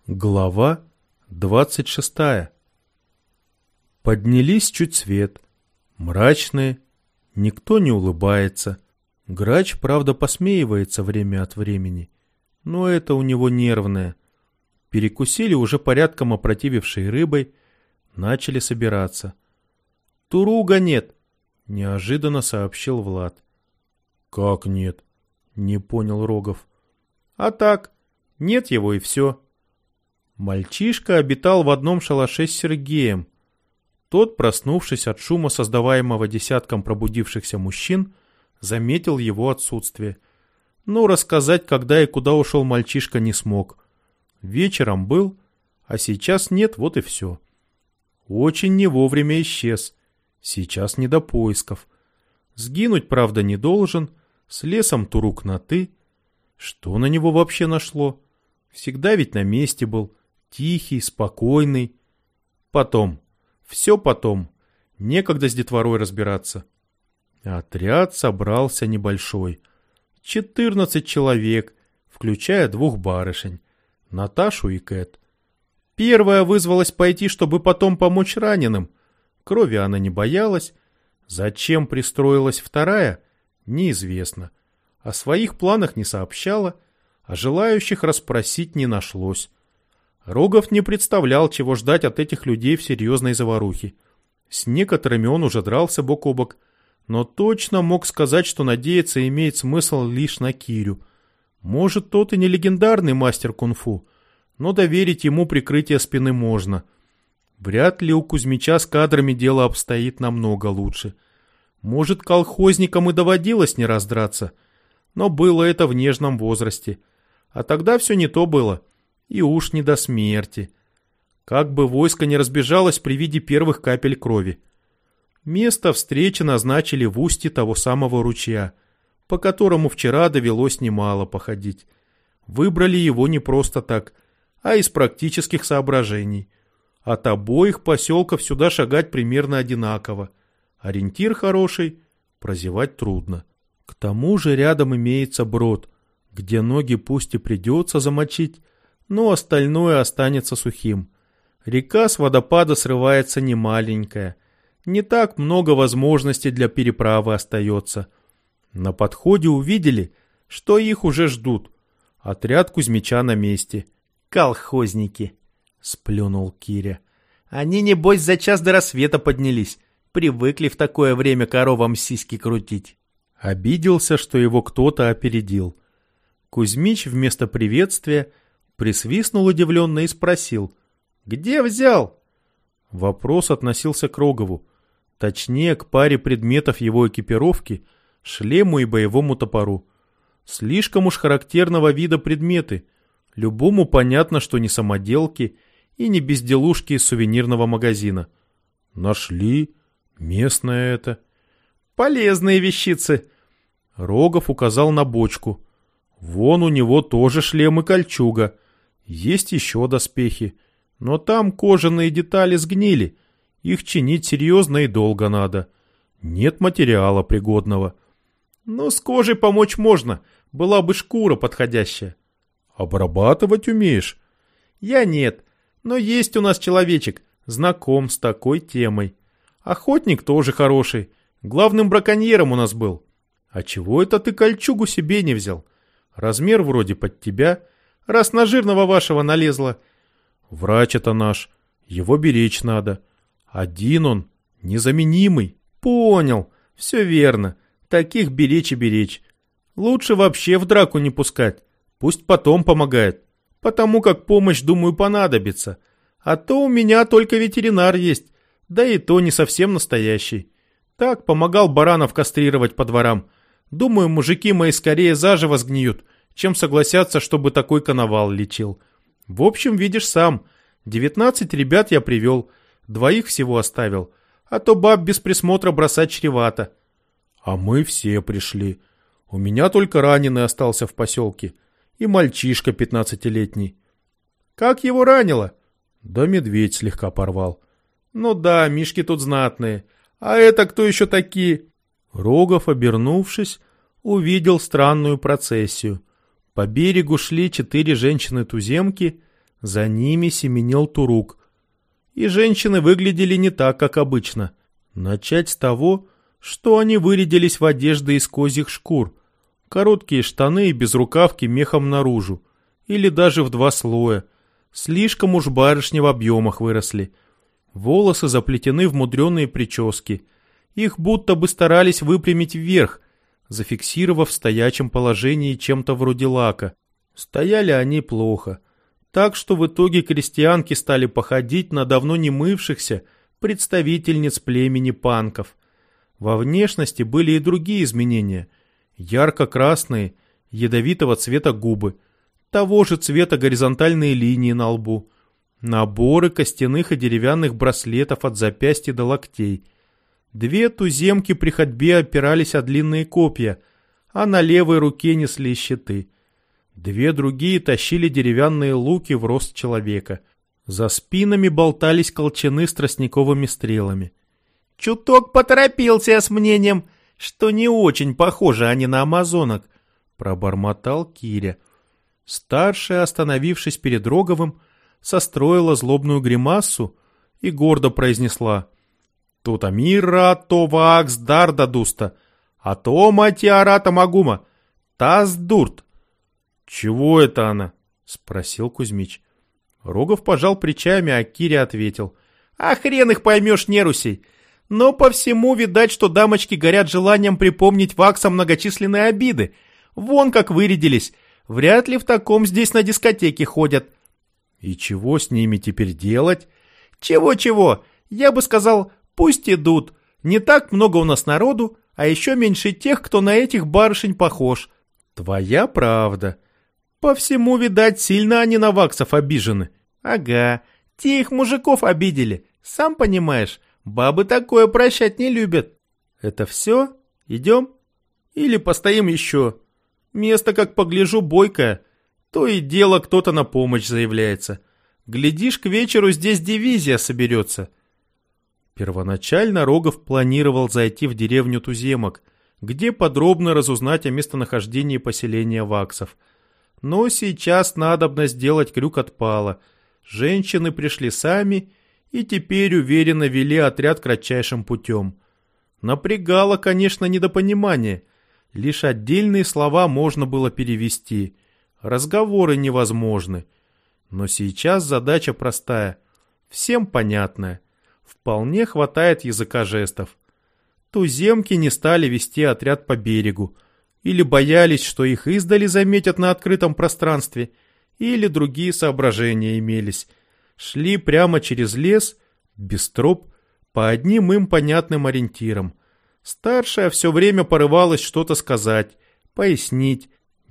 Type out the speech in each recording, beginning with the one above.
Глава 26. Поднялись чуть свет. Мрачные. Никто не улыбается. Грач, правда, посмеивается время от времени. Но это у него нервное. Перекусили уже порядком опротивившей рыбой. Начали собираться. «Туруга нет», — неожиданно сообщил Влад. «Как нет?» — не понял Рогов. «А так, нет его и все». Мальчишка обитал в одном шалаше с Сергеем. Тот, проснувшись от шума, создаваемого десятком пробудившихся мужчин, заметил его отсутствие. Но рассказать, когда и куда ушел мальчишка, не смог. Вечером был, а сейчас нет, вот и все. Очень не вовремя исчез. Сейчас не до поисков. Сгинуть, правда, не должен. С лесом Турук на «ты». Что на него вообще нашло? Всегда ведь на месте был. Тихий, спокойный. Потом. Все потом. Некогда с детворой разбираться. Отряд собрался небольшой. 14 человек, включая 2 барышень. Наташу и Кэт. Первая вызвалась пойти, чтобы потом помочь раненым. Крови она не боялась. Зачем пристроилась вторая, неизвестно. О своих планах не сообщала, а желающих расспросить не нашлось. Рогов не представлял, чего ждать от этих людей в серьезной заварухе. С некоторыми он уже дрался бок о бок, но точно мог сказать, что надеяться имеет смысл лишь на Кирю. Может, тот и не легендарный мастер кунг-фу, но доверить ему прикрытие спины можно. Вряд ли у Кузьмича с кадрами дело обстоит намного лучше. Может, колхозникам и доводилось не раз драться, но было это в нежном возрасте. А тогда все не то было. И уж не до смерти. Как бы войско не разбежалось при виде первых капель крови. Место встречи назначили в устье того самого ручья, по которому вчера довелось немало походить. Выбрали его не просто так, а из практических соображений. От обоих поселков сюда шагать примерно одинаково. Ориентир хороший, прозевать трудно. К тому же рядом имеется брод, где ноги пусть и придется замочить, но остальное останется сухим. Река с водопада срывается немаленькая. Не так много возможностей для переправы остается. На подходе увидели, что их уже ждут. Отряд Кузьмича на месте. «Колхозники!» — сплюнул Киря. «Они, небось, за час до рассвета поднялись. Привыкли в такое время коровам сиськи крутить». Обиделся, что его кто-то опередил. Кузьмич вместо приветствия присвистнул удивленно и спросил: «Где взял?» Вопрос относился к Рогову, точнее к паре предметов его экипировки, шлему и боевому топору. Слишком уж характерного вида предметы. Любому понятно, что не самоделки и не безделушки из сувенирного магазина. Нашли. Местное это. Полезные вещицы. Рогов указал на бочку. Вон у него тоже шлем и кольчуга. Есть еще доспехи. Но там кожаные детали сгнили. Их чинить серьезно и долго надо. Нет материала пригодного. Ну, с кожей помочь можно. Была бы шкура подходящая. Обрабатывать умеешь? Я нет. Но есть у нас человечек, знаком с такой темой. Охотник тоже хороший. Главным браконьером у нас был. А чего это ты кольчугу себе не взял? Размер вроде под тебя. Раз на жирного вашего налезла. Врач это наш. Его беречь надо. Один он. Незаменимый. Понял. Все верно. Таких беречь и беречь. Лучше вообще в драку не пускать. Пусть потом помогает. Потому как помощь, думаю, понадобится. А то у меня только ветеринар есть. Да и то не совсем настоящий. Так, помогал баранов кастрировать по дворам. Думаю, мужики мои скорее заживо сгниют, чем согласятся, чтобы такой коновал лечил. В общем, видишь сам. 19 ребят я привел. 2 всего оставил. А то баб без присмотра бросать чревато. А мы все пришли. У меня только раненый остался в поселке. И мальчишка 15-летний. Как его ранило? Да медведь слегка порвал. Ну да, мишки тут знатные. А это кто еще такие? Рогов, обернувшись, увидел странную процессию. По берегу шли 4 женщины-туземки, За ними семенил Турук. И женщины выглядели не так, как обычно. Начать с того, что они вырядились в одежды из козьих шкур, короткие штаны и безрукавки мехом наружу, или даже в 2 слоя. Слишком уж барышни в объемах выросли. Волосы заплетены в мудреные прически. Их будто бы старались выпрямить вверх, зафиксировав в стоячем положении чем-то вроде лака. Стояли они плохо, так что в итоге крестьянки стали походить на давно не мывшихся представительниц племени панков. Во внешности были и другие изменения. Ярко-красные, ядовитого цвета губы, того же цвета горизонтальные линии на лбу, наборы костяных и деревянных браслетов от запястья до локтей. 2 туземки при ходьбе опирались о длинные копья, а на левой руке несли щиты. 2 другие тащили деревянные луки в рост человека. За спинами болтались колчаны с тростниковыми стрелами. «Чуток поторопился я с мнением, что не очень похожи они на амазонок», — пробормотал Киря. Старшая, остановившись перед Роговым, состроила злобную гримассу и гордо произнесла: «Тут амира, то вакс дарда дуста, а то матиарата магума, таз дурт». «Чего это она?» — спросил Кузьмич. Рогов пожал плечами, а Киря ответил: «А хрен их поймешь, нерусей! Но по всему видать, что дамочки горят желанием припомнить ваксам многочисленные обиды. Вон как вырядились. Вряд ли в таком здесь на дискотеке ходят». «И чего с ними теперь делать?» «Чего-чего? Я бы сказал, пусть идут. Не так много у нас народу, а еще меньше тех, кто на этих барышень похож». «Твоя правда. По всему, видать, сильно они на ваксов обижены». «Ага, те их мужиков обидели. Сам понимаешь, бабы такое прощать не любят». «Это все? Идем? Или постоим еще? Место, как погляжу, бойкое. То и дело кто-то на помощь заявляется. Глядишь, к вечеру здесь дивизия соберется». Первоначально Рогов планировал зайти в деревню туземок, где подробно разузнать о местонахождении поселения ваксов. Но сейчас надобно сделать крюк отпала. Женщины пришли сами и теперь уверенно вели отряд кратчайшим путем. Напрягало, конечно, недопонимание. Лишь отдельные слова можно было перевести. Разговоры невозможны. Но сейчас задача простая, всем понятная. Вполне хватает языка жестов. Туземки не стали вести отряд по берегу. Или боялись, что их издали заметят на открытом пространстве, или другие соображения имелись. Шли прямо через лес, без троп, по одним им понятным ориентирам. Старшая все время порывалась что-то сказать, пояснить.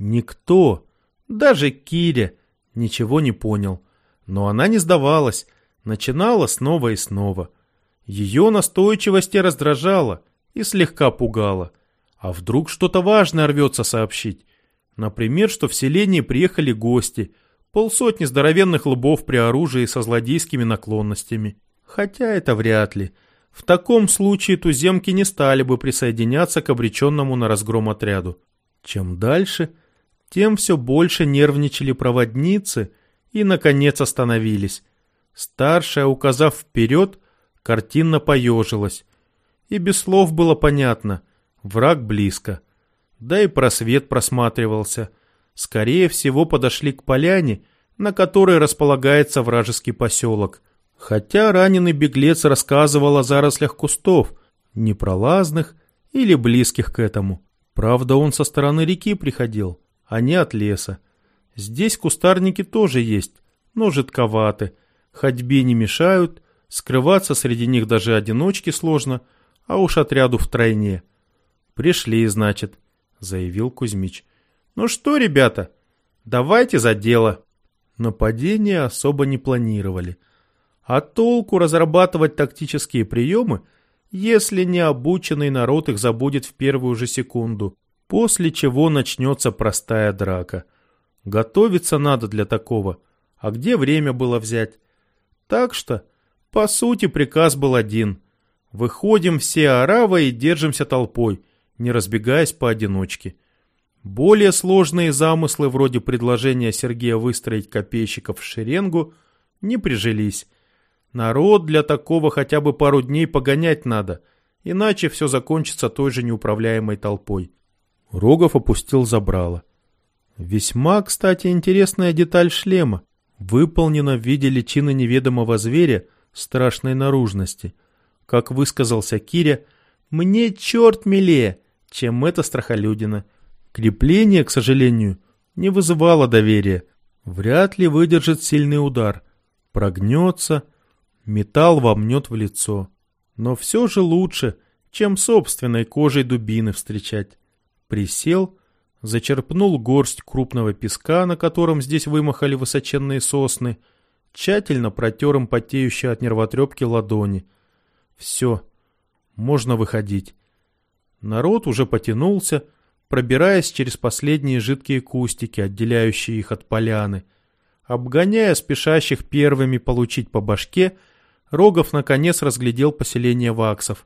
Никто, даже Киря, ничего не понял. Но она не сдавалась, начинала снова и снова. Ее настойчивость раздражала и слегка пугала. А вдруг что-то важное рвется сообщить? Например, что в селение приехали гости, 50 здоровенных лбов при оружии со злодейскими наклонностями. Хотя это вряд ли. В таком случае туземки не стали бы присоединяться к обреченному на разгром отряду. Чем дальше, тем все больше нервничали проводницы и, наконец, остановились. Старшая, указав вперед, картинно поежилась. И без слов было понятно — враг близко. Да и просвет просматривался. Скорее всего, подошли к поляне, на которой располагается вражеский поселок. Хотя раненый беглец рассказывал о зарослях кустов, непролазных или близких к этому. Правда, он со стороны реки приходил, а не от леса. Здесь кустарники тоже есть, но жидковаты. Ходьбе не мешают, скрываться среди них даже одиночке сложно, а уж отряду втройне. «Пришли, значит», — заявил Кузьмич. «Ну что, ребята, давайте за дело». Нападения особо не планировали. А толку разрабатывать тактические приемы, если необученный народ их забудет в первую же секунду, после чего начнется простая драка. Готовиться надо для такого, а где время было взять? Так что, по сути, приказ был один. Выходим все оравой и держимся толпой, не разбегаясь поодиночке. Более сложные замыслы, вроде предложения Сергея выстроить копейщиков в шеренгу, не прижились. Народ для такого хотя бы пару дней погонять надо, иначе все закончится той же неуправляемой толпой. Рогов опустил забрало. Весьма, кстати, интересная деталь шлема. Выполнена в виде личины неведомого зверя страшной наружности. Как высказался Киря, «Мне черт милее, чем эта страхолюдина». Крепление, к сожалению, не вызывало доверия. Вряд ли выдержит сильный удар. Прогнется, металл вомнет в лицо. Но все же лучше, чем собственной кожей дубины встречать. Присел, зачерпнул горсть крупного песка, на котором здесь вымахали высоченные сосны, тщательно протер им потеющие от нервотрепки ладони. Все, можно выходить. Народ уже потянулся, пробираясь через последние жидкие кустики, отделяющие их от поляны. Обгоняя спешащих первыми получить по башке, Рогов наконец разглядел поселение ваксов.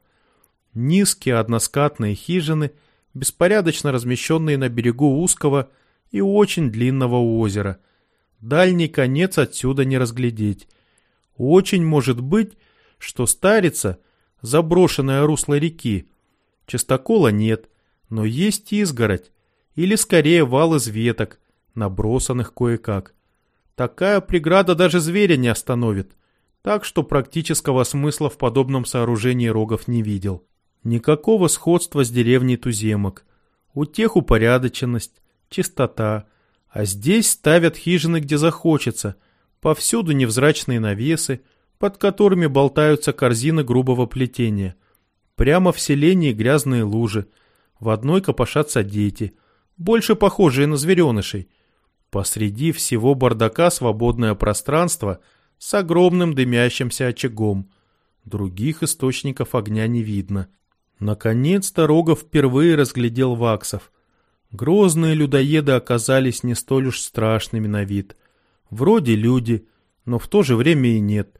Низкие односкатные хижины, беспорядочно размещенные на берегу узкого и очень длинного озера. Дальний конец отсюда не разглядеть. Очень может быть, что Старица — заброшенное русло реки. Частокола нет, но есть изгородь, или скорее вал из веток, набросанных кое-как. Такая преграда даже зверя не остановит, так что практического смысла в подобном сооружении Рогов не видел. Никакого сходства с деревней туземок. У тех упорядоченность, чистота, а здесь ставят хижины где захочется, повсюду невзрачные навесы, под которыми болтаются корзины грубого плетения. Прямо в селении грязные лужи, в одной копошатся дети, больше похожие на зверенышей. Посреди всего бардака свободное пространство с огромным дымящимся очагом. Других источников огня не видно. Наконец-то Рогов впервые разглядел ваксов. Грозные людоеды оказались не столь уж страшными на вид. Вроде люди, но в то же время и нет.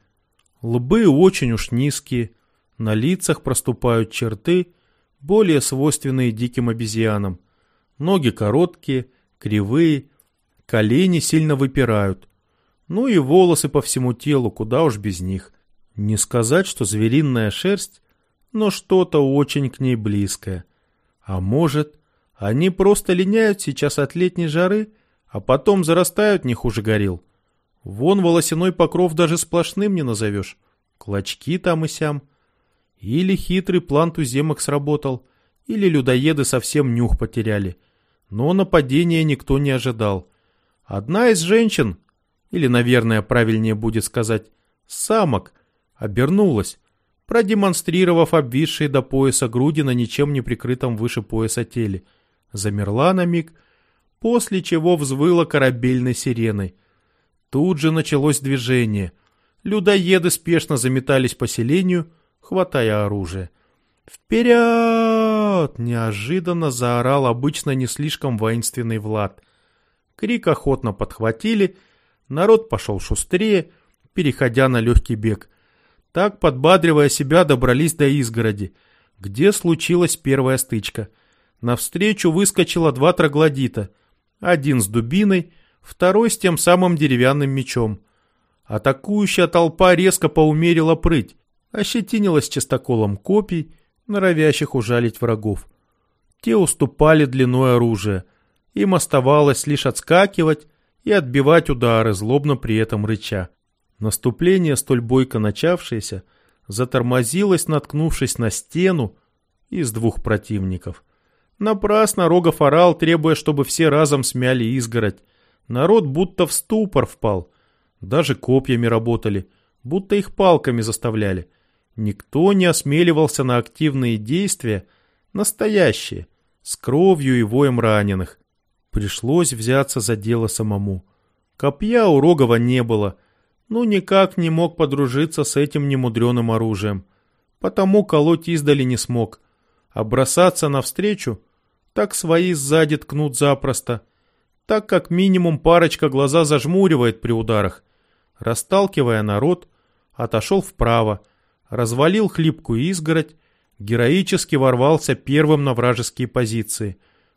Лбы очень уж низкие, на лицах проступают черты, более свойственные диким обезьянам. Ноги короткие, кривые, колени сильно выпирают. Ну и волосы по всему телу, куда уж без них. Не сказать, что звериная шерсть, но что-то очень к ней близкое. А может, они просто линяют сейчас от летней жары, а потом зарастают не хуже горилл. Вон волосяной покров даже сплошным не назовешь. Клочки там и сям. Или хитрый план туземок сработал, или людоеды совсем нюх потеряли. Но нападения никто не ожидал. Одна из женщин, или, наверное, правильнее будет сказать, самок, обернулась, продемонстрировав обвисшие до пояса груди на ничем не прикрытом выше пояса теле. Замерла на миг, после чего взвыла корабельной сиреной. Тут же началось движение. Людоеды спешно заметались по селению, хватая оружие. «Вперед!» — неожиданно заорал обычно не слишком воинственный Влад. Крик охотно подхватили, народ пошел шустрее, переходя на легкий бег. Так, подбадривая себя, добрались до изгороди, где случилась первая стычка. Навстречу выскочило два троглодита, один с дубиной, второй с тем самым деревянным мечом. Атакующая толпа резко поумерила прыть, ощетинилась частоколом копий, норовящих ужалить врагов. Те уступали длиной оружия, им оставалось лишь отскакивать и отбивать удары, злобно при этом рыча. Наступление, столь бойко начавшееся, затормозилось, наткнувшись на стену из двух противников. Напрасно Рогов орал, требуя, чтобы все разом смяли изгородь. Народ будто в ступор впал. Даже копьями работали, будто их палками заставляли. Никто не осмеливался на активные действия, настоящие, с кровью и воем раненых. Пришлось взяться за дело самому. Копья у Рогова не было, но никак не мог подружиться с этим немудреным оружием. Потому колоть издали не смог. А бросаться навстречу, так свои сзади ткнут запросто. Так как минимум парочка глаза зажмуривает при ударах. Расталкивая народ, отошел вправо, развалил хлипкую изгородь, героически ворвался первым на вражеские позиции.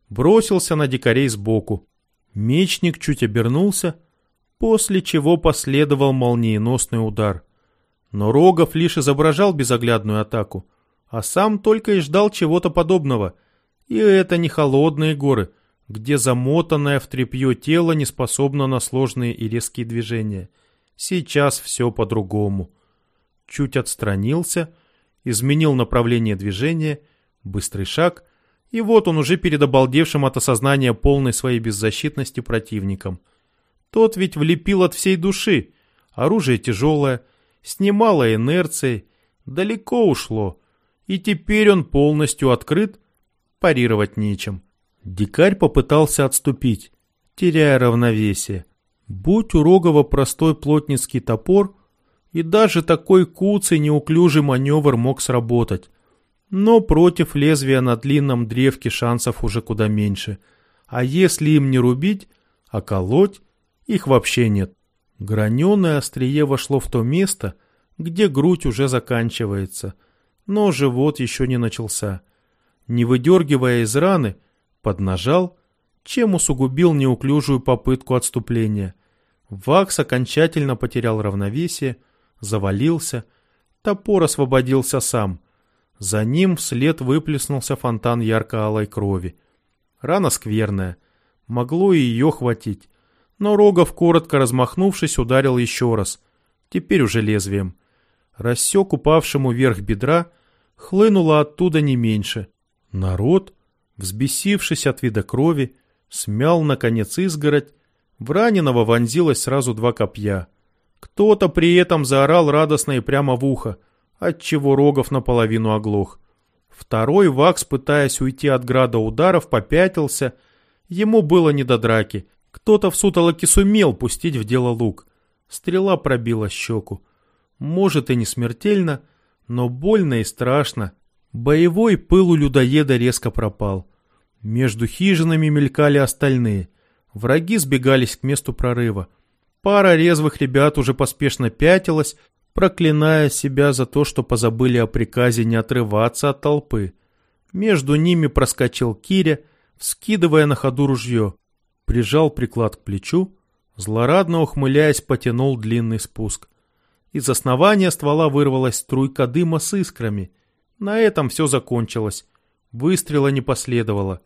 бросился на дикарей сбоку. Мечник чуть обернулся, после чего последовал молниеносный удар. Но Рогов лишь изображал безоглядную атаку, а сам только и ждал чего-то подобного. И это не холодные горы, где замотанное в тряпье тело не способно на сложные и резкие движения. Сейчас все по-другому. Чуть отстранился, изменил направление движения, быстрый шаг, и вот он уже перед обалдевшим от осознания полной своей беззащитности противником. Тот ведь влепил от всей души, оружие тяжелое, с немалой инерцией, далеко ушло, и теперь он полностью открыт, парировать нечем. Дикарь попытался отступить, теряя равновесие. Будь у Рогова простой плотницкий топор, и даже такой куцый неуклюжий маневр мог сработать. Но против лезвия на длинном древке шансов уже куда меньше. А если им не рубить, а колоть, их вообще нет. Граненое острие вошло в то место, где грудь уже заканчивается, но живот еще не начался. Не выдергивая из раны, поднажал, чем усугубил неуклюжую попытку отступления. Вакс окончательно потерял равновесие, завалился, топор освободился сам. За ним вслед выплеснулся фонтан ярко-алой крови. Рана скверная, могло и ее хватить, но Рогов, коротко размахнувшись, ударил еще раз, теперь уже лезвием. Рассек упавшему вверх бедра, хлынуло оттуда не меньше. Народ, взбесившись от вида крови, смял, наконец, изгородь, в раненого вонзилось сразу 2 копья. Кто-то при этом заорал радостно и прямо в ухо, отчего Рогов наполовину оглох. Второй Вакс, пытаясь уйти от града ударов, попятился. Ему было не до драки. Кто-то в сутолоке сумел пустить в дело лук. Стрела пробила щеку. Может и не смертельно, но больно и страшно. Боевой пыл у людоеда резко пропал. Между хижинами мелькали остальные. Враги сбегались к месту прорыва. Пара резвых ребят уже поспешно пятилась, проклиная себя за то, что позабыли о приказе не отрываться от толпы. Между ними проскочил Киря, вскидывая на ходу ружье. Прижал приклад к плечу, злорадно ухмыляясь, потянул длинный спуск. Из основания ствола вырвалась струйка дыма с искрами. На этом все закончилось. Выстрела не последовало.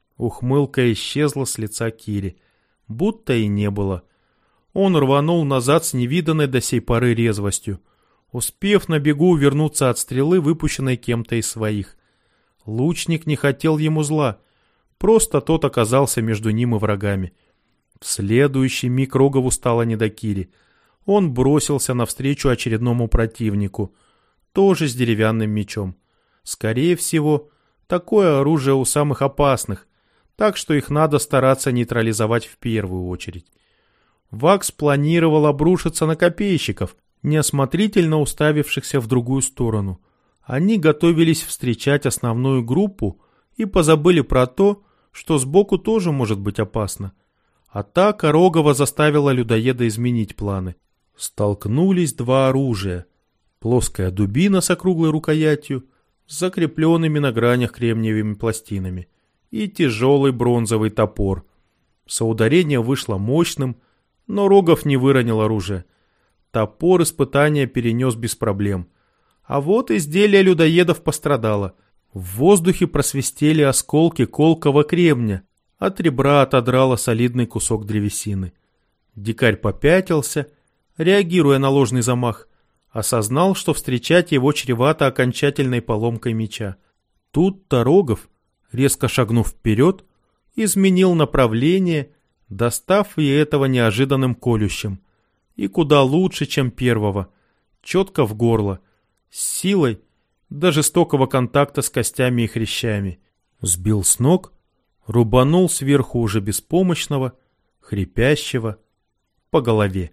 Ухмылка исчезла с лица Кири. Будто и не было. Он рванул назад с невиданной до сей поры резвостью, успев на бегу увернуться от стрелы, выпущенной кем-то из своих. Лучник не хотел ему зла, просто тот оказался между ним и врагами. В следующий миг Рогову стало не до Кири. Он бросился навстречу очередному противнику, тоже с деревянным мечом. Скорее всего, такое оружие у самых опасных, так что их надо стараться нейтрализовать в первую очередь. Вакс планировал обрушиться на копейщиков, неосмотрительно уставившихся в другую сторону. Они готовились встречать основную группу и позабыли про то, что сбоку тоже может быть опасно. Атака Рогова заставила людоеда изменить планы. Столкнулись 2 оружия. Плоская дубина с округлой рукоятью, с закрепленными на гранях кремниевыми пластинами, и тяжелый бронзовый топор. Соударение вышло мощным, но Рогов не выронил оружие. Топор испытания перенес без проблем. А вот изделие людоедов пострадало. В воздухе просвистели осколки колкого кремня. От ребра отодрало солидный кусок древесины. Дикарь попятился, реагируя на ложный замах. Осознал, что встречать его чревато окончательной поломкой меча. Тут-то Рогов, резко шагнув вперед, изменил направление, достав и этого неожиданным колющим. И куда лучше, чем первого. Четко в горло. С силой, до жестокого контакта с костями и хрящами. Сбил с ног, рубанул сверху уже беспомощного, хрипящего, по голове.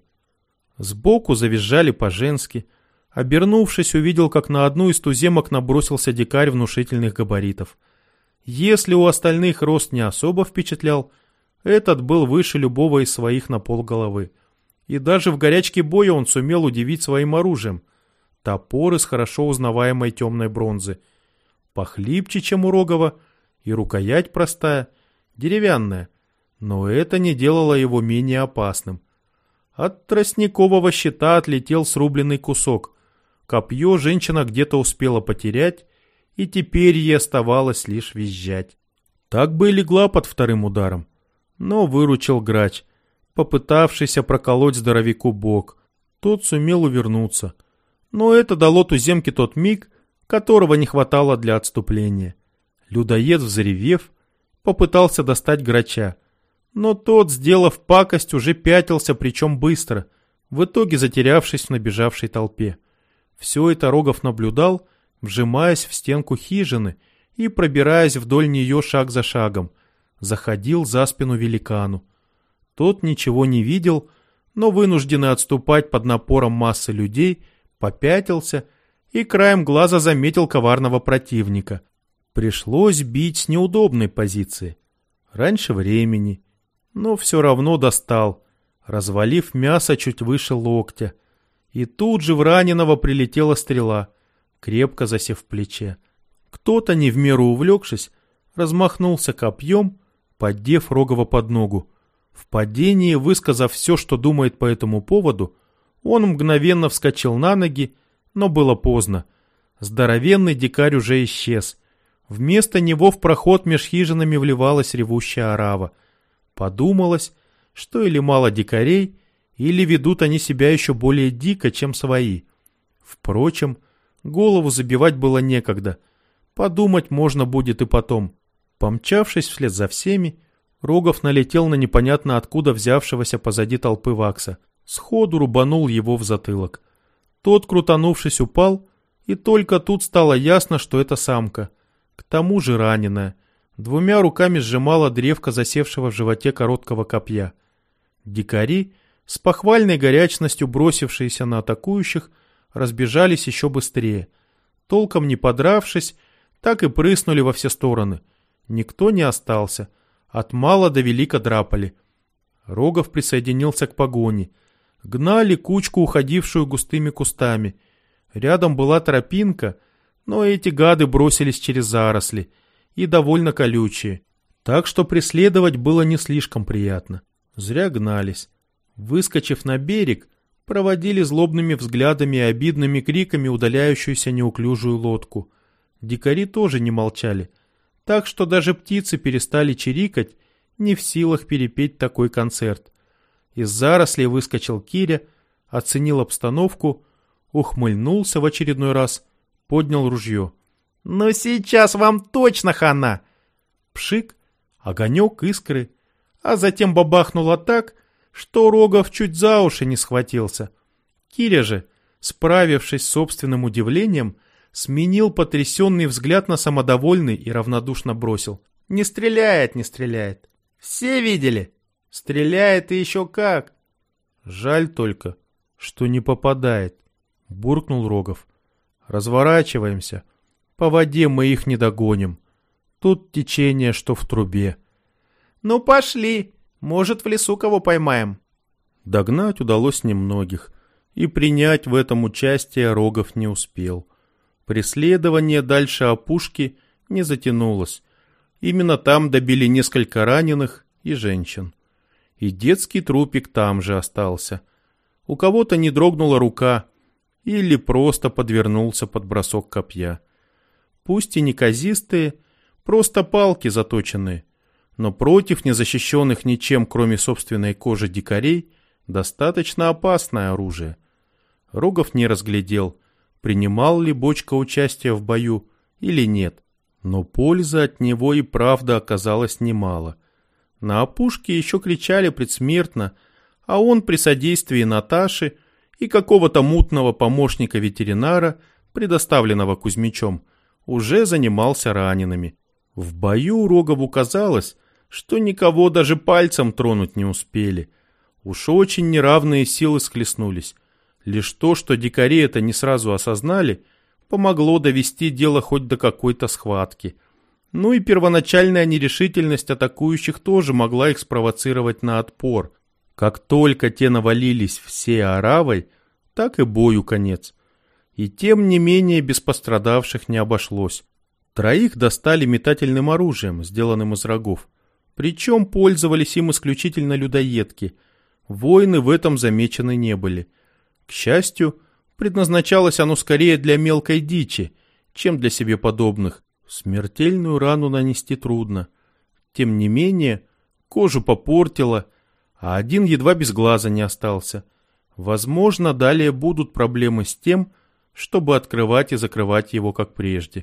Сбоку завизжали по-женски. Обернувшись, увидел, как на одну из туземок набросился дикарь внушительных габаритов. Если у остальных рост не особо впечатлял, этот был выше любого из своих на полголовы. И даже в горячке боя он сумел удивить своим оружием. Топор из хорошо узнаваемой темной бронзы. Похлипче, чем у Рогова, и рукоять простая, деревянное, но это не делало его менее опасным. От тростникового щита отлетел срубленный кусок. Копье женщина где-то успела потерять, и теперь ей оставалось лишь визжать. Так бы и легла под вторым ударом. Но выручил грач, попытавшийся проколоть здоровяку бок. Тот сумел увернуться. Но это дало туземке тот миг, которого не хватало для отступления. Людоед, взревев, попытался достать грача. Но тот, сделав пакость, уже пятился, причем быстро, в итоге затерявшись в набежавшей толпе. Все это Рогов наблюдал, вжимаясь в стенку хижины и пробираясь вдоль нее шаг за шагом. Заходил за спину великану. Тот ничего не видел, но, вынужденный отступать под напором массы людей, попятился и краем глаза заметил коварного противника. Пришлось бить с неудобной позиции. Раньше времени, но все равно достал, развалив мясо чуть выше локтя. И тут же в раненого прилетела стрела, крепко засев в плече. Кто-то, не в меру увлекшись, размахнулся копьем, поддев Рогова под ногу. В падении, высказав все, что думает по этому поводу, он мгновенно вскочил на ноги, но было поздно. Здоровенный дикарь уже исчез. Вместо него в проход меж хижинами вливалась ревущая орава. Подумалось, что или мало дикарей, или ведут они себя еще более дико, чем свои. Впрочем, голову забивать было некогда. Подумать можно будет и потом. Помчавшись вслед за всеми, Рогов налетел на непонятно откуда взявшегося позади толпы вакса. Сходу рубанул его в затылок. Тот, крутанувшись, упал, и только тут стало ясно, что это самка. К тому же раненая. Двумя руками сжимала древко засевшего в животе короткого копья. Дикари, с похвальной горячностью бросившиеся на атакующих, разбежались еще быстрее. Толком не подравшись, так и прыснули во все стороны. Никто не остался. От мала до велика драпали. Рогов присоединился к погоне. Гнали кучку, уходившую густыми кустами. Рядом была тропинка, но эти гады бросились через заросли, и довольно колючие. Так что преследовать было не слишком приятно. Зря гнались. Выскочив на берег, проводили злобными взглядами и обидными криками удаляющуюся неуклюжую лодку. Дикари тоже не молчали, так что даже птицы перестали чирикать, не в силах перепеть такой концерт. Из зарослей выскочил Киря, оценил обстановку, ухмыльнулся в очередной раз, поднял ружье. «Ну сейчас вам точно хана!» Пшик, огонек, искры, а затем бабахнуло так, что Рогов чуть за уши не схватился. Киря же, справившись с собственным удивлением, сменил потрясенный взгляд на самодовольный и равнодушно бросил. «Не стреляет, не стреляет. Все видели? Стреляет и еще как!» «Жаль только, что не попадает», — буркнул Рогов. «Разворачиваемся. По воде мы их не догоним. Тут течение, что в трубе». «Ну пошли, может, в лесу кого поймаем». Догнать удалось немногих, и принять в этом участие Рогов не успел. Преследование дальше опушки не затянулось. Именно там добили несколько раненых и женщин. И детский трупик там же остался. У кого-то не дрогнула рука или просто подвернулся под бросок копья. Пусть и неказистые, просто палки заточенные, но против незащищенных ничем, кроме собственной кожи дикарей, достаточно опасное оружие. Рогов не разглядел, принимал ли бочка участие в бою или нет, но пользы от него и правда оказалось немало. На опушке еще кричали предсмертно, а он при содействии Наташи и какого-то мутного помощника ветеринара, предоставленного Кузьмичом, уже занимался ранеными. В бою Рогову казалось, что никого даже пальцем тронуть не успели. Уж очень неравные силы схлестнулись. Лишь то, что дикари это не сразу осознали, помогло довести дело хоть до какой-то схватки. Ну и первоначальная нерешительность атакующих тоже могла их спровоцировать на отпор. Как только те навалились всей оравой, так и бою конец. И тем не менее без пострадавших не обошлось. Троих достали метательным оружием, сделанным из рогов. Причем пользовались им исключительно людоедки. Воины в этом замечены не были. К счастью, предназначалось оно скорее для мелкой дичи, чем для себе подобных. Смертельную рану нанести трудно. Тем не менее, кожу попортило, а один едва без глаза не остался. Возможно, далее будут проблемы с тем, чтобы открывать и закрывать его как прежде.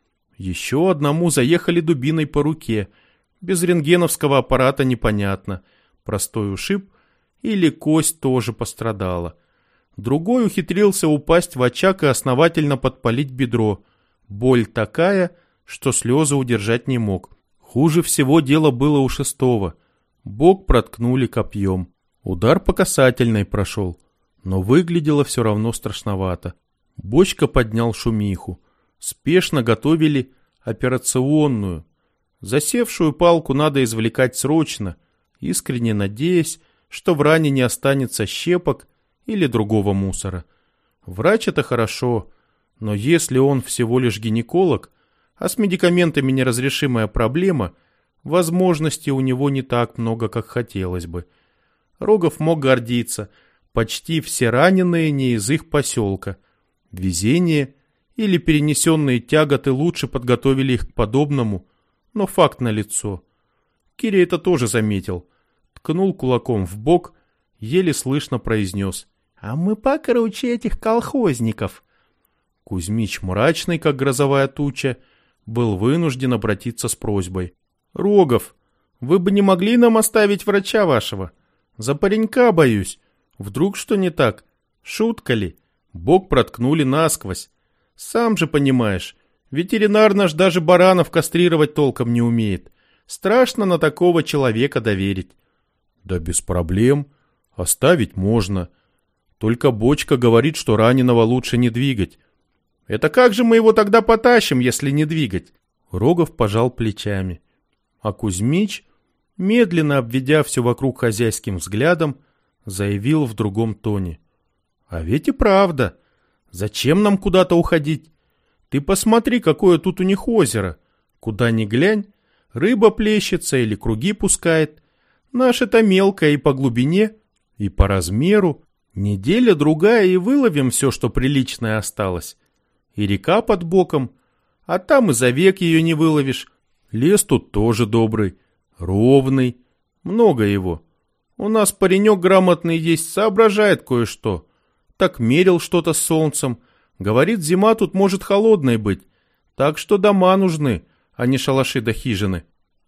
Еще одному заехали дубиной по руке. Без рентгеновского аппарата непонятно, простой ушиб или кость тоже пострадала. Другой ухитрился упасть в очаг и основательно подпалить бедро. Боль такая, что слезы удержать не мог. Хуже всего дело было у шестого. Бок проткнули копьем. Удар по касательной прошел, но выглядело все равно страшновато. Бочка поднял шумиху. Спешно готовили операционную. Засевшую палку надо извлекать срочно, искренне надеясь, что в ране не останется щепок или другого мусора. Врач — это хорошо, но если он всего лишь гинеколог, а с медикаментами неразрешимая проблема, возможностей у него не так много, как хотелось бы. Рогов мог гордиться. Почти все раненые не из их поселка. Везение или перенесенные тяготы лучше подготовили их к подобному, но факт налицо. Киря это тоже заметил. Ткнул кулаком в бок, еле слышно произнес: «А мы покруче этих колхозников». Кузьмич, мрачный, как грозовая туча, был вынужден обратиться с просьбой: «Рогов, вы бы не могли нам оставить врача вашего? За паренька боюсь. Вдруг что не так? Шутка ли? Бок проткнули насквозь. Сам же понимаешь, ветеринар наш даже баранов кастрировать толком не умеет. Страшно на такого человека доверить». «Да без проблем. Оставить можно. Только Бочка говорит, что раненого лучше не двигать». «Это как же мы его тогда потащим, если не двигать?» Рогов пожал плечами. А Кузьмич, медленно обведя все вокруг хозяйским взглядом, заявил в другом тоне: «А ведь и правда. Зачем нам куда-то уходить? Ты посмотри, какое тут у них озеро. Куда ни глянь, рыба плещется или круги пускает. Наше-то мелкое и по глубине, и по размеру. Неделя-другая и выловим все, что приличное осталось. И река под боком, а там и за век ее не выловишь. Лес тут тоже добрый, ровный, много его. У нас паренек грамотный есть, соображает кое-что. Так мерил что-то с солнцем. Говорит, зима тут может холодной быть. Так что дома нужны, а не шалаши да хижины».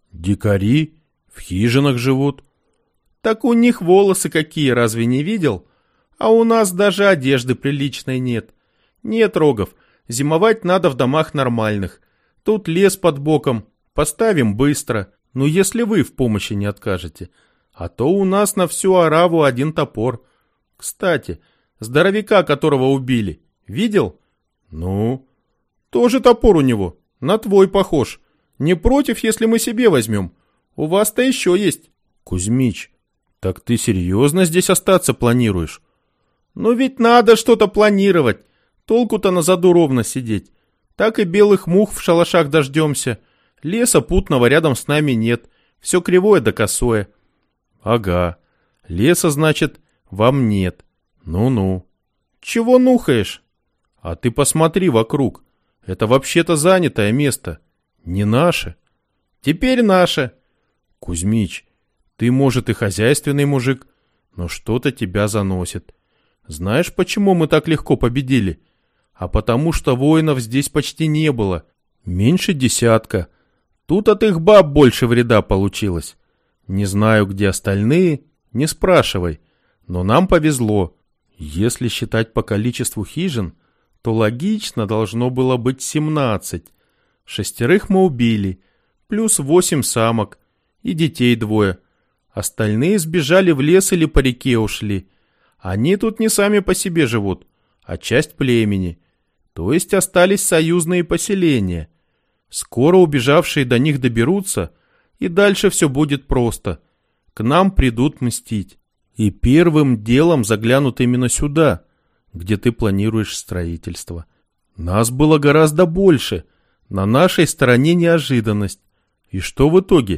«Дикари в хижинах живут». «Так у них волосы какие, разве не видел? А у нас даже одежды приличной нет. Нет, Рогов, зимовать надо в домах нормальных. Тут лес под боком, поставим быстро, ну если вы в помощи не откажете. А то у нас на всю ораву один топор. Кстати, здоровяка, которого убили, видел?» «Ну?» «Тоже топор у него, на твой похож. Не против, если мы себе возьмем? У вас-то еще есть». «Кузьмич, так ты серьезно здесь остаться планируешь?» «Ну ведь надо что-то планировать. Толку-то на заду ровно сидеть. Так и белых мух в шалашах дождемся. Леса путного рядом с нами нет. Все кривое да косое». «Ага. Леса, значит, вам нет. Ну-ну». «Чего нухаешь?» «А ты посмотри вокруг. Это вообще-то занятое место. Не наше». «Теперь наше». «Кузьмич, ты, может, и хозяйственный мужик, но что-то тебя заносит. Знаешь, почему мы так легко победили? А потому что воинов здесь почти не было. Меньше 10. Тут от их баб больше вреда получилось. Не знаю, где остальные, не спрашивай. Но нам повезло. Если считать по количеству хижин, то логично должно было быть 17. 6 мы убили, плюс 8 самок и детей 2. Остальные сбежали в лес или по реке ушли. Они тут не сами по себе живут, а часть племени. То есть остались союзные поселения. Скоро убежавшие до них доберутся, и дальше все будет просто. К нам придут мстить. И первым делом заглянут именно сюда, где ты планируешь строительство. Нас было гораздо больше. На нашей стороне неожиданность. И что в итоге?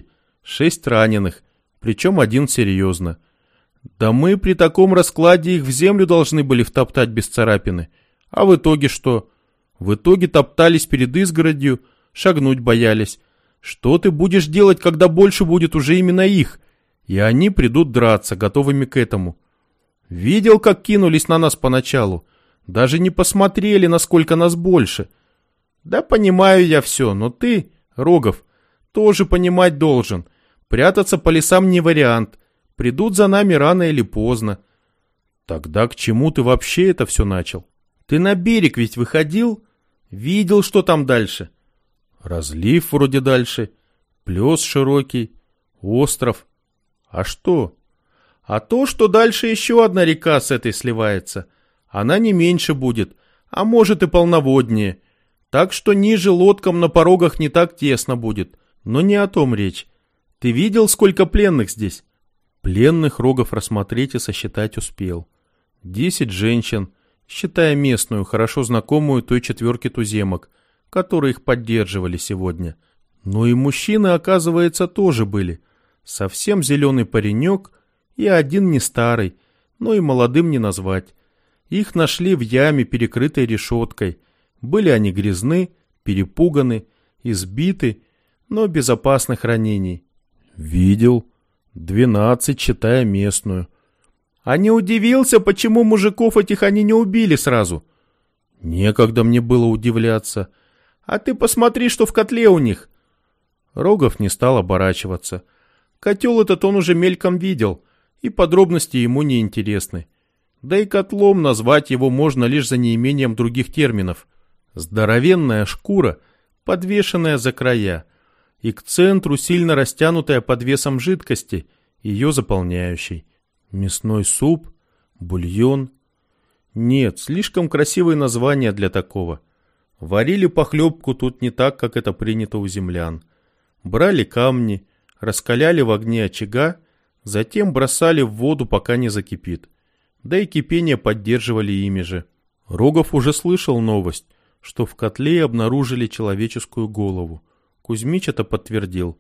6 раненых, причем 1 серьезно. Да мы при таком раскладе их в землю должны были втоптать без царапины. А в итоге что? В итоге топтались перед изгородью, шагнуть боялись. Что ты будешь делать, когда больше будет уже именно их? И они придут драться, готовыми к этому. Видел, как кинулись на нас поначалу? Даже не посмотрели, насколько нас больше. Да понимаю я все, но ты, Рогов, тоже понимать должен. Прятаться по лесам не вариант. Придут за нами рано или поздно. Тогда к чему ты вообще это все начал? Ты на берег ведь выходил? Видел, что там дальше? Разлив вроде дальше, плес широкий, остров. А что? А то, что дальше еще одна река с этой сливается. Она не меньше будет, а может и полноводнее. Так что ниже лодкам на порогах не так тесно будет. Но не о том речь. Ты видел, сколько пленных здесь? Пленных Рогов рассмотреть и сосчитать успел. 10 женщин, считая местную, хорошо знакомую той 4 туземок, которые их поддерживали сегодня. Но и мужчины, оказывается, тоже были. Совсем зеленый паренек и один не старый, но и молодым не назвать. Их нашли в яме, перекрытой решеткой. Были они грязны, перепуганы, избиты, но без опасных ранений. Видел. 12, считая местную. А не удивился, почему мужиков этих они не убили сразу? Некогда мне было удивляться. А ты посмотри, что в котле у них. Рогов не стал оборачиваться. Котел этот он уже мельком видел, и подробности ему не интересны. Да и котлом назвать его можно лишь за неимением других терминов. Здоровенная шкура, подвешенная за края, и к центру сильно растянутая под весом жидкости, ее заполняющей. Мясной суп, бульон. Нет, слишком красивые названия для такого. Варили похлебку тут не так, как это принято у землян. Брали камни, раскаляли в огне очага, затем бросали в воду, пока не закипит. Да и кипение поддерживали ими же. Рогов уже слышал новость, что в котле обнаружили человеческую голову. Кузьмич это подтвердил.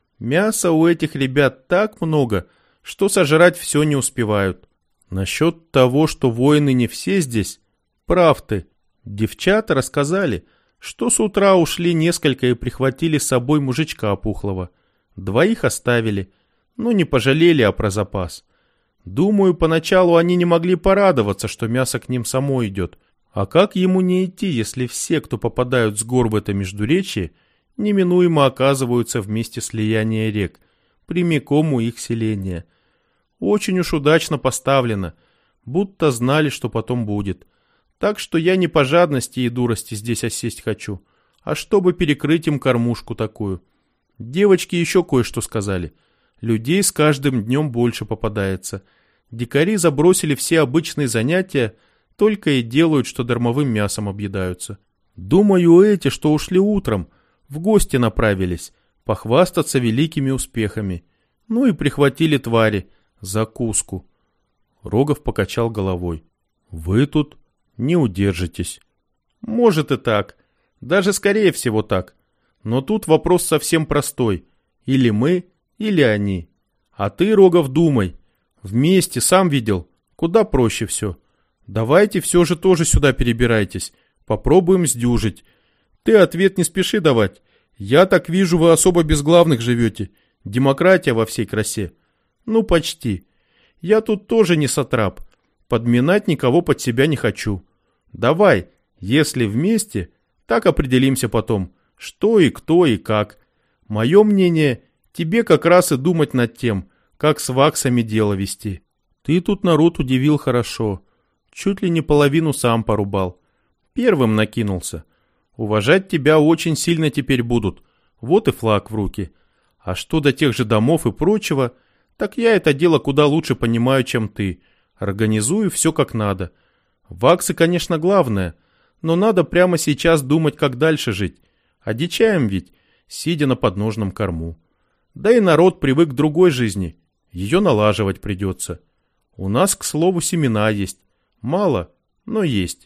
Мяса у этих ребят так много, что сожрать все не успевают. Насчет того, что воины не все здесь, прав ты. Девчата рассказали, что с утра ушли несколько и прихватили с собой мужичка опухлого. 2 оставили, но не пожалели, а про запас. Думаю, поначалу они не могли порадоваться, что мясо к ним само идет. А как ему не идти, если все, кто попадают с гор в это междуречье, неминуемо оказываются в месте слияния рек, прямиком у их селения? Очень уж удачно поставлено, будто знали, что потом будет. Так что я не по жадности и дурости здесь осесть хочу, а чтобы перекрыть им кормушку такую. Девочки еще кое-что сказали. Людей с каждым днем больше попадается. Дикари забросили все обычные занятия, только и делают, что дармовым мясом объедаются. Думаю, эти, что ушли утром, в гости направились, похвастаться великими успехами. Ну и прихватили твари, закуску. Рогов покачал головой. Вы тут не удержитесь. Может и так. Даже скорее всего так. Но тут вопрос совсем простой. Или мы, или они. А ты, Рогов, думай. Вместе, сам видел. Куда проще все. Давайте все же тоже сюда перебирайтесь. Попробуем сдюжить. Ты ответ не спеши давать. Я так вижу, вы особо без главных живете. Демократия во всей красе. Ну, почти. Я тут тоже не сатрап. Подминать никого под себя не хочу. Давай, если вместе, так определимся потом, что и кто и как. Мое мнение, тебе как раз и думать над тем, как с ваксами дело вести. Ты тут народ удивил хорошо. Чуть ли не половину сам порубал. Первым накинулся. Уважать тебя очень сильно теперь будут. Вот и флаг в руки. А что до тех же домов и прочего, так я это дело куда лучше понимаю, чем ты. Организую все как надо. Ваксы, конечно, главное, но надо прямо сейчас думать, как дальше жить. Одичаем ведь, сидя на подножном корму. Да и народ привык к другой жизни. Ее налаживать придется. У нас, к слову, семена есть. Мало, но есть.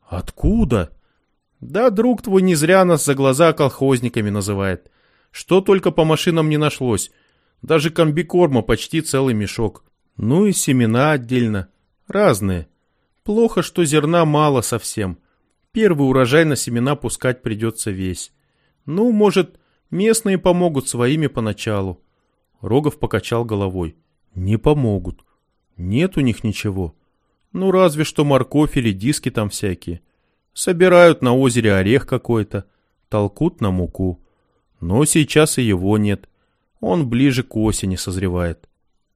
Откуда? Да друг твой не зря нас за глаза колхозниками называет. Что только по машинам не нашлось. Даже комбикорма почти целый мешок. Ну и семена отдельно. Разные. Плохо, что зерна мало совсем. Первый урожай на семена пускать придется весь. Ну, может, местные помогут своими поначалу. Рогов покачал головой. Не помогут. Нет у них ничего. Ну, разве что морковь или диски там всякие. Собирают на озере орех какой-то, толкут на муку. Но сейчас и его нет. Он ближе к осени созревает.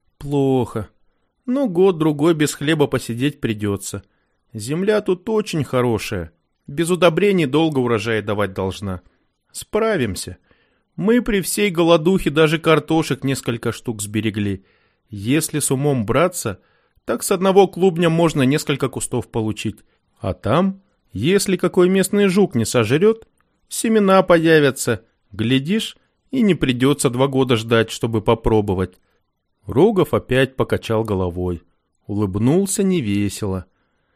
Плохо. Ну, год-другой без хлеба посидеть придется. Земля тут очень хорошая. Без удобрений долго урожай давать должна. Справимся. Мы при всей голодухе даже картошек несколько штук сберегли. Если с умом браться, так с одного клубня можно несколько кустов получить. А там, если какой местный жук не сожрет, семена появятся. Глядишь, и не придется 2 года ждать, чтобы попробовать. Рогов опять покачал головой. Улыбнулся невесело.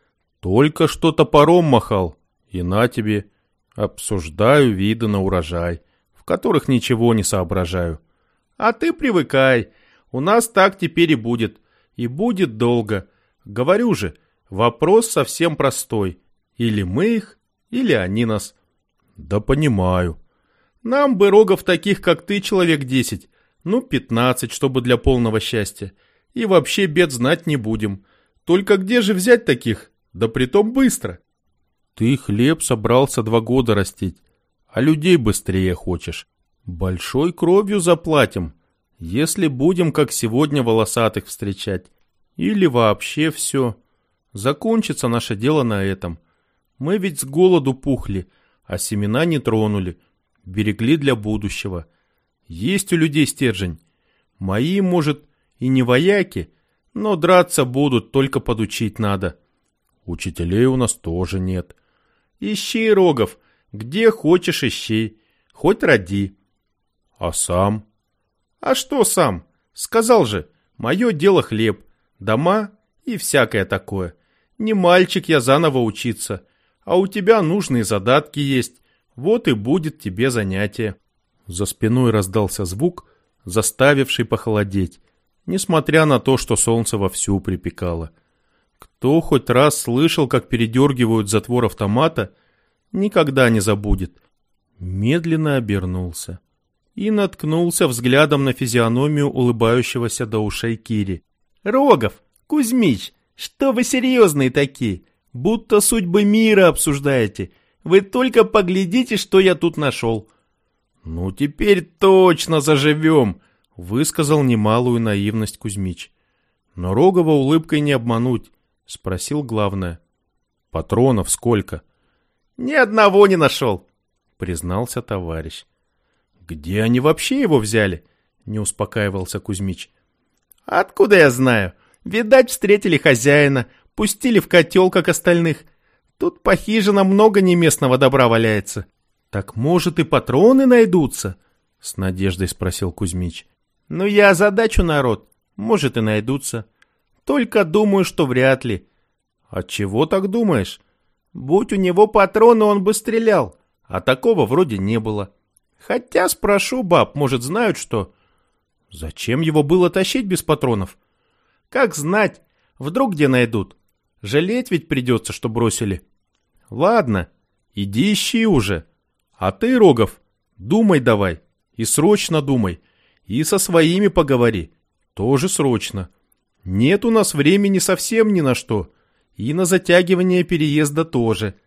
Только что топором махал, и на тебе. Обсуждаю виды на урожай, в которых ничего не соображаю. А ты привыкай, у нас так теперь и будет. И будет долго. Говорю же, вопрос совсем простой. Или мы их, или они нас. Да понимаю. Нам бы, Рогов, таких, как ты, человек 10, ну 15, чтобы для полного счастья. И вообще бед знать не будем. Только где же взять таких? Да притом быстро. Ты хлеб собрался 2 года растить, а людей быстрее хочешь. Большой кровью заплатим, если будем, как сегодня, волосатых встречать. Или вообще все. Закончится наше дело на этом. Мы ведь с голоду пухли, а семена не тронули. Берегли для будущего. Есть у людей стержень. Мои, может, и не вояки, но драться будут, только подучить надо. Учителей у нас тоже нет. Ищи, Рогов, где хочешь ищи, хоть роди. А сам? А что сам? Сказал же, мое дело хлеб, дома и всякое такое. Не мальчик я заново учиться, а у тебя нужные задатки есть. Вот и будет тебе занятие. За спиной раздался звук, заставивший похолодеть, несмотря на то, что солнце вовсю припекало. Кто хоть раз слышал, как передергивают затвор автомата, никогда не забудет. Медленно обернулся и наткнулся взглядом на физиономию улыбающегося до ушей Кири. «Рогов, Кузьмич, что вы серьезные такие? Будто судьбы мира обсуждаете. Вы только поглядите, что я тут нашел». «Ну, теперь точно заживем», — высказал немалую наивность Кузьмич. Но Рогова улыбкой не обмануть, спросил главное. «Патронов сколько?» «Ни одного не нашел», — признался товарищ. «Где они вообще его взяли?» — не успокаивался Кузьмич. «Откуда я знаю? Видать, встретили хозяина, пустили в котел, как остальных. Тут по хижинам много неместного добра валяется». «Так, может, и патроны найдутся?» — с надеждой спросил Кузьмич. «Ну, я озадачу народ. Может, и найдутся. Только думаю, что вряд ли». «Отчего так думаешь?» «Будь у него патроны, он бы стрелял, а такого вроде не было. Хотя спрошу баб, может, знают что». «Зачем его было тащить без патронов?» «Как знать, вдруг где найдут. Жалеть ведь придется, что бросили». «Ладно, иди ищи уже. А ты, Рогов, думай давай, и срочно думай, и со своими поговори, тоже срочно. Нет у нас времени совсем ни на что, и на затягивание переезда тоже».